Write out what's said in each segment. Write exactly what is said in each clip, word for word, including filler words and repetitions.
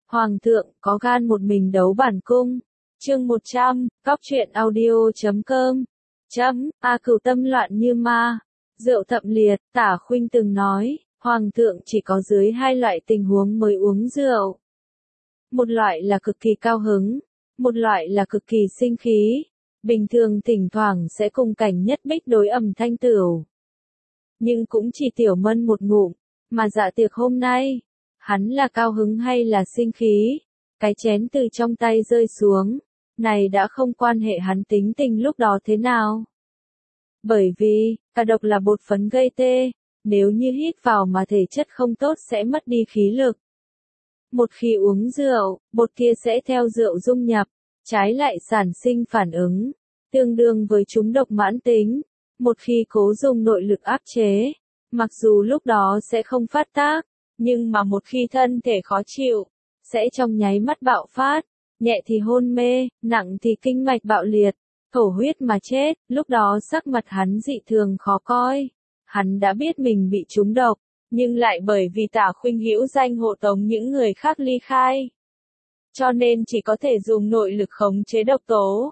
Hoàng thượng có gan một mình đấu bản cung. Chương một trăm, cóc truyện audio chấm com. Chấm, A Cửu tâm loạn như ma. Rượu thậm liệt, Tả Khuynh từng nói, Hoàng thượng chỉ có dưới hai loại tình huống mới uống rượu. Một loại là cực kỳ cao hứng, một loại là cực kỳ sinh khí. Bình thường thỉnh thoảng sẽ cùng cảnh nhất bích đối ẩm thanh tửu. Nhưng cũng chỉ tiểu mân một ngụm, mà dạ tiệc hôm nay, hắn là cao hứng hay là sinh khí, cái chén từ trong tay rơi xuống, này đã không quan hệ hắn tính tình lúc đó thế nào. Bởi vì, cả độc là bột phấn gây tê, nếu như hít vào mà thể chất không tốt sẽ mất đi khí lực. Một khi uống rượu, bột kia sẽ theo rượu dung nhập, trái lại sản sinh phản ứng, tương đương với trúng độc mãn tính. Một khi cố dùng nội lực áp chế, mặc dù lúc đó sẽ không phát tác, nhưng mà một khi thân thể khó chịu, sẽ trong nháy mắt bạo phát, nhẹ thì hôn mê, nặng thì kinh mạch bạo liệt, thổ huyết mà chết. Lúc đó sắc mặt hắn dị thường khó coi. Hắn đã biết mình bị trúng độc, nhưng lại bởi vì Tả Khuynh hữu danh hộ tống những người khác ly khai, cho nên chỉ có thể dùng nội lực khống chế độc tố.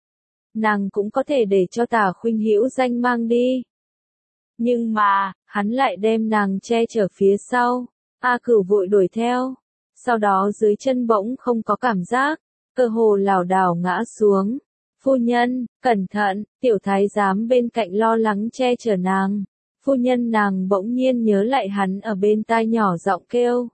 Nàng cũng có thể để cho Tả Khuynh hữu danh mang đi. Nhưng mà, hắn lại đem nàng che chở phía sau. A Cửu vội đuổi theo. Sau đó dưới chân bỗng không có cảm giác, cơ hồ lảo đảo ngã xuống. Phu nhân, cẩn thận, tiểu thái giám bên cạnh lo lắng che chở nàng. Phu nhân, nàng bỗng nhiên nhớ lại hắn ở bên tai nhỏ giọng kêu.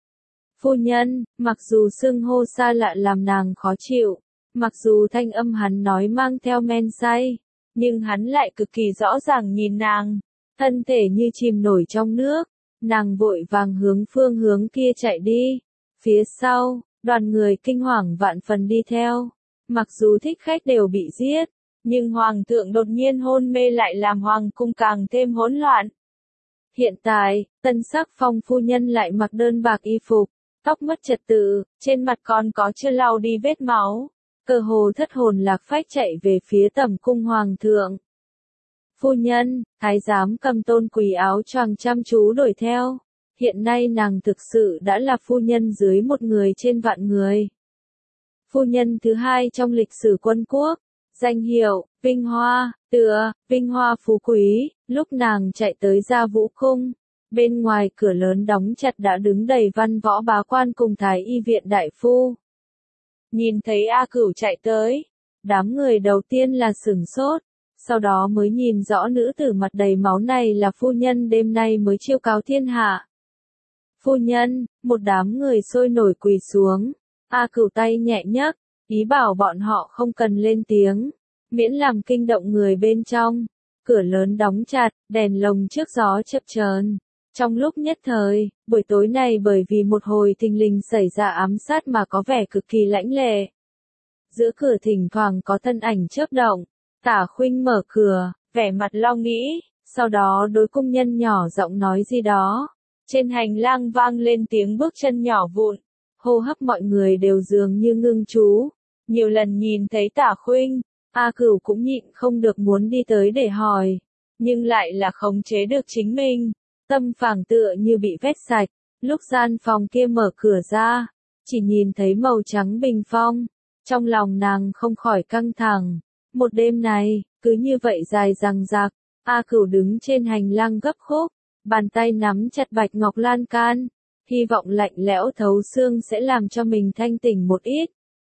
Phu nhân, mặc dù xưng hô xa lạ làm nàng khó chịu, mặc dù thanh âm hắn nói mang theo men say, nhưng hắn lại cực kỳ rõ ràng nhìn nàng, thân thể như chìm nổi trong nước. Nàng vội vàng hướng phương hướng kia chạy đi. Phía sau, đoàn người kinh hoàng vạn phần đi theo. Mặc dù thích khách đều bị giết, nhưng hoàng thượng đột nhiên hôn mê lại làm hoàng cung càng thêm hỗn loạn. Hiện tại, tân sắc Phong phu nhân lại mặc đơn bạc y phục, tóc mất trật tự, trên mặt còn có chưa lau đi vết máu, cơ hồ thất hồn lạc phách chạy về phía tẩm cung hoàng thượng. Phu nhân, thái giám cầm tôn quỳ áo choàng chăm chú đuổi theo. Hiện nay nàng thực sự đã là phu nhân dưới một người trên vạn người. Phu nhân thứ hai trong lịch sử quân quốc, danh hiệu, Vinh Hoa, tựa, Vinh Hoa phú quý. Lúc nàng chạy tới Gia Vũ cung, bên ngoài cửa lớn đóng chặt đã đứng đầy văn võ bá quan cùng thái y viện đại phu. Nhìn thấy A Cửu chạy tới, đám người đầu tiên là sửng sốt. Sau đó mới nhìn rõ nữ tử mặt đầy máu này là phu nhân đêm nay mới chiêu cáo thiên hạ. Phu nhân, một đám người sôi nổi quỳ xuống. A Cửu tay nhẹ nhấc, ý bảo bọn họ không cần lên tiếng, miễn làm kinh động người bên trong. Cửa lớn đóng chặt, đèn lồng trước gió chập chờn. Trong lúc nhất thời, buổi tối này bởi vì một hồi thình lình xảy ra ám sát mà có vẻ cực kỳ lãnh lệ. Giữa cửa thỉnh thoảng có thân ảnh chớp động. Tả Khuynh mở cửa, vẻ mặt lo nghĩ, sau đó đối cung nhân nhỏ giọng nói gì đó. Trên hành lang vang lên tiếng bước chân nhỏ vụn, hô hấp mọi người đều dường như ngưng trú. Nhiều lần nhìn thấy Tả Khuynh, A Cửu cũng nhịn không được muốn đi tới để hỏi, nhưng lại là khống chế được chính mình, tâm phảng tựa như bị vét sạch. Lúc gian phòng kia mở cửa ra, chỉ nhìn thấy màu trắng bình phong, trong lòng nàng không khỏi căng thẳng. Một đêm này, cứ như vậy dài dằng dặc, A Cửu đứng trên hành lang gấp khúc, bàn tay nắm chặt bạch ngọc lan can, hy vọng lạnh lẽo thấu xương sẽ làm cho mình thanh tỉnh một ít.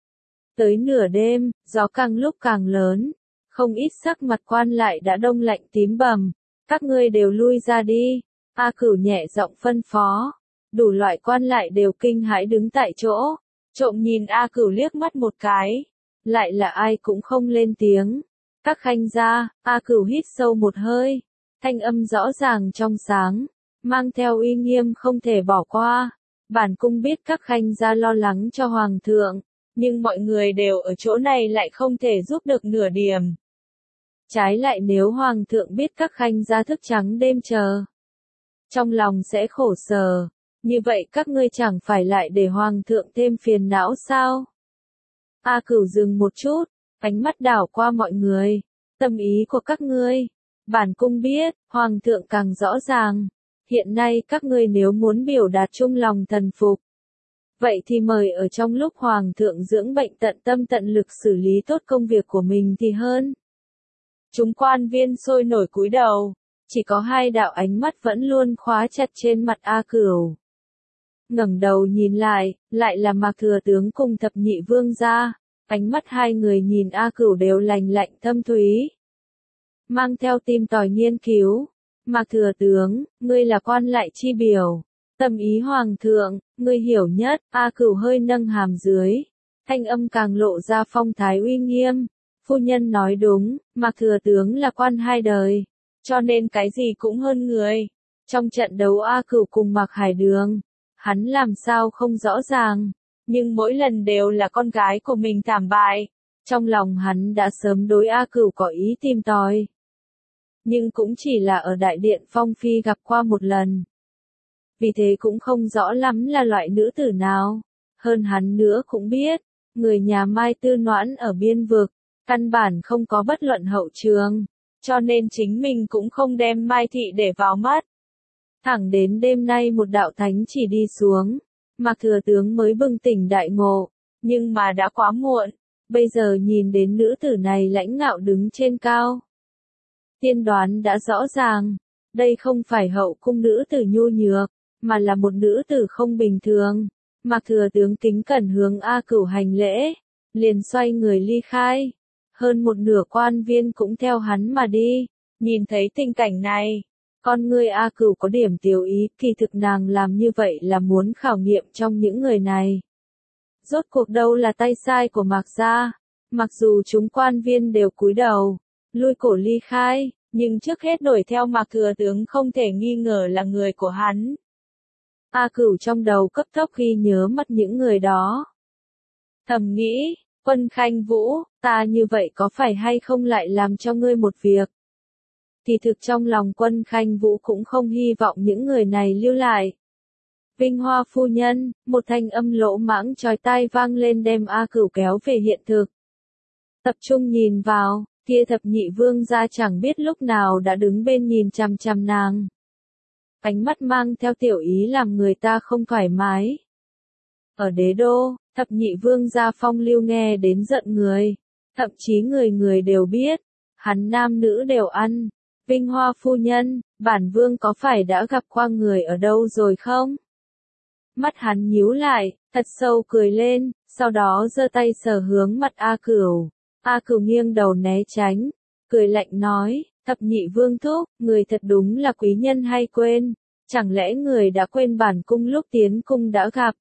Tới nửa đêm, gió càng lúc càng lớn, không ít sắc mặt quan lại đã đông lạnh tím bầm, các ngươi đều lui ra đi. A Cửu nhẹ giọng phân phó, đủ loại quan lại đều kinh hãi đứng tại chỗ, trộm nhìn A Cửu liếc mắt một cái. Lại là ai cũng không lên tiếng. Các khanh gia, A Cửu hít sâu một hơi, thanh âm rõ ràng trong sáng, mang theo uy nghiêm không thể bỏ qua. Bản cung biết các khanh gia lo lắng cho hoàng thượng, nhưng mọi người đều ở chỗ này lại không thể giúp được nửa điểm. Trái lại nếu hoàng thượng biết các khanh gia thức trắng đêm chờ, trong lòng sẽ khổ sở, như vậy các ngươi chẳng phải lại để hoàng thượng thêm phiền não sao? A Cửu dừng một chút, ánh mắt đảo qua mọi người. Tâm ý của các ngươi, bản cung biết, hoàng thượng càng rõ ràng. Hiện nay các ngươi nếu muốn biểu đạt trung lòng thần phục, Vậy thì mời ở trong lúc Hoàng thượng dưỡng bệnh tận tâm tận lực xử lý tốt công việc của mình thì hơn. Chúng quan viên sôi nổi cúi đầu, chỉ có hai đạo ánh mắt vẫn luôn khóa chặt trên mặt A Cửu. Ngẩng đầu nhìn lại, lại là Mạc Thừa Tướng cùng Thập Nhị Vương gia, ánh mắt hai người nhìn A Cửu đều lạnh lạnh thâm thúy. Mang theo tim tòi nghiên cứu, Mạc Thừa Tướng, ngươi là quan lại chi biểu, tâm ý Hoàng thượng, ngươi hiểu nhất. A Cửu hơi nâng hàm dưới, thanh âm càng lộ ra phong thái uy nghiêm. Phu nhân nói đúng, Mạc Thừa Tướng là quan hai đời, cho nên cái gì cũng hơn người. Trong trận đấu A Cửu cùng Mạc Hải Đường, hắn làm sao không rõ ràng, nhưng mỗi lần đều là con gái của mình thảm bại. Trong lòng hắn đã sớm đối A Cửu có ý tìm tòi. Nhưng cũng chỉ là ở đại điện Phong Phi gặp qua một lần. Vì thế cũng không rõ lắm là loại nữ tử nào. Hơn hắn nữa cũng biết, người nhà Mai Tư Noãn ở biên vực, căn bản không có bất luận hậu trường, cho nên chính mình cũng không đem Mai Thị để vào mắt. Thẳng đến đêm nay một đạo thánh chỉ đi xuống, Mạc Thừa Tướng mới bừng tỉnh đại ngộ, nhưng mà đã quá muộn, bây giờ nhìn đến nữ tử này lãnh ngạo đứng trên cao. Tiên đoán đã rõ ràng, đây không phải hậu cung nữ tử nhu nhược, mà là một nữ tử không bình thường. Mạc Thừa Tướng kính cẩn hướng A Cửu hành lễ, liền xoay người ly khai. Hơn một nửa quan viên cũng theo hắn mà đi, nhìn thấy tình cảnh này. Con ngươi A Cửu có điểm tiểu ý, kỳ thực nàng làm như vậy là muốn khảo nghiệm trong những người này. Rốt cuộc đâu là tay sai của Mạc gia, mặc dù chúng quan viên đều cúi đầu, lui cổ ly khai, nhưng trước hết đuổi theo Mạc Thừa Tướng không thể nghi ngờ là người của hắn. A Cửu trong đầu cấp tốc ghi nhớ mất những người đó. Thầm nghĩ, Quân Khanh Vũ, ta như vậy có phải hay không lại làm cho ngươi một việc? Thì thực trong lòng Quân Khanh Vũ cũng không hy vọng những người này lưu lại. Vinh Hoa phu nhân, một thanh âm lỗ mãng chói tai vang lên đem A Cửu kéo về hiện thực. Tập trung nhìn vào, kia Thập Nhị Vương gia chẳng biết lúc nào đã đứng bên nhìn chằm chằm nàng. Ánh mắt mang theo tiểu ý làm người ta không thoải mái. Ở đế đô, Thập Nhị Vương gia phong lưu nghe đến giận người, thậm chí người người đều biết, hắn nam nữ đều ăn. Vinh Hoa phu nhân, bản vương có phải đã gặp qua người ở đâu rồi không? Mắt hắn nhíu lại, thật sâu cười lên, sau đó giơ tay sờ hướng mặt A Cửu. A Cửu nghiêng đầu né tránh, cười lạnh nói, Thập Nhị Vương thúc, người thật đúng là quý nhân hay quên, chẳng lẽ người đã quên bản cung lúc tiến cung đã gặp?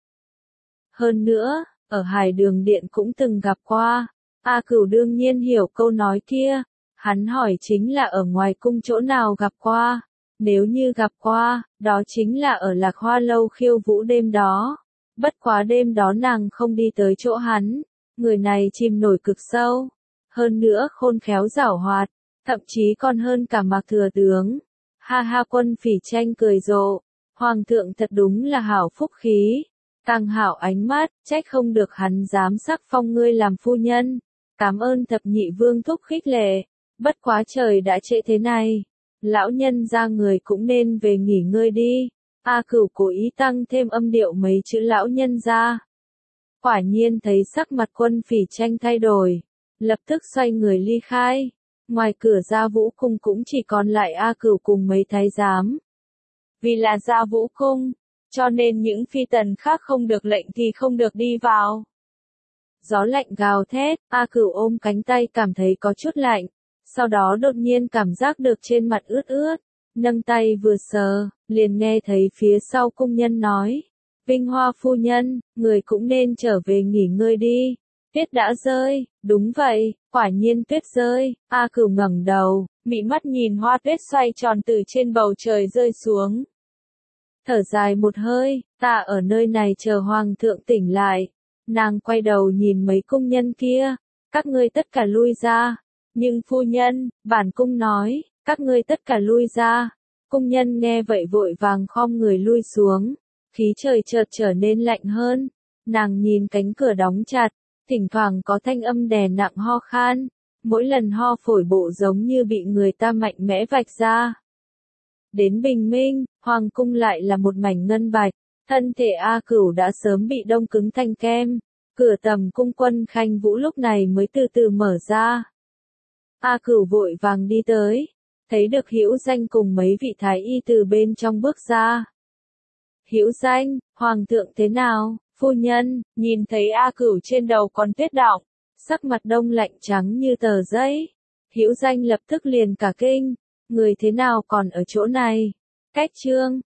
Hơn nữa, ở Hải Đường Điện cũng từng gặp qua. A Cửu đương nhiên hiểu câu nói kia. Hắn hỏi chính là ở ngoài cung chỗ nào gặp qua. Nếu như gặp qua, đó chính là ở Lạc Hoa Lâu khiêu vũ đêm đó. Bất quá đêm đó nàng không đi tới chỗ hắn. Người này chìm nổi cực sâu. Hơn nữa khôn khéo giảo hoạt. Thậm chí còn hơn cả Mạc Thừa Tướng. Ha ha, Quân Phỉ Tranh cười rộ. Hoàng thượng thật đúng là hảo phúc khí. Càng hảo ánh mắt, trách không được hắn dám sắc phong ngươi làm phu nhân. Cảm ơn Thập Nhị Vương thúc khích lệ. Bất quá trời đã trễ thế này. Lão nhân ra người cũng nên về nghỉ ngơi đi. A Cửu cố ý tăng thêm âm điệu mấy chữ lão nhân ra. Quả nhiên thấy sắc mặt Quân Phỉ Tranh thay đổi. Lập tức xoay người ly khai. Ngoài cửa Gia Vũ Cung cũng chỉ còn lại A Cửu cùng mấy thái giám. Vì là Gia Vũ Cung, cho nên những phi tần khác không được lệnh thì không được đi vào. Gió lạnh gào thét, A Cửu ôm cánh tay cảm thấy có chút lạnh. Sau đó đột nhiên cảm giác được trên mặt ướt ướt. Nâng tay vừa sờ, liền nghe thấy phía sau cung nhân nói. Vinh Hoa phu nhân, người cũng nên trở về nghỉ ngơi đi. Tuyết đã rơi, đúng vậy, quả nhiên tuyết rơi. A Cửu ngẩng đầu, mị mắt nhìn hoa tuyết xoay tròn từ trên bầu trời rơi xuống. Thở dài một hơi, ta ở nơi này chờ hoàng thượng tỉnh lại. Nàng quay đầu nhìn mấy cung nhân kia, các ngươi tất cả lui ra. Nhưng phu nhân, bản cung nói, các ngươi tất cả lui ra. Cung nhân nghe vậy vội vàng khom người lui xuống. Khí trời chợt trở nên lạnh hơn. Nàng nhìn cánh cửa đóng chặt, thỉnh thoảng có thanh âm đè nặng ho khan. Mỗi lần ho phổi bộ giống như bị người ta mạnh mẽ vạch ra. Đến bình minh, hoàng cung lại là một mảnh ngân bạch. Thân thể A Cửu đã sớm bị đông cứng thành kem, cửa tầm cung Quân Khanh Vũ lúc này mới từ từ mở ra. A Cửu vội vàng đi tới, thấy được Hữu Danh cùng mấy vị thái y từ bên trong bước ra. Hữu Danh, hoàng thượng thế nào? Phu nhân, nhìn thấy A Cửu trên đầu còn tuyết đọng, sắc mặt đông lạnh trắng như tờ giấy. Hữu Danh lập tức liền cả kinh, người thế nào còn ở chỗ này? Cách trương,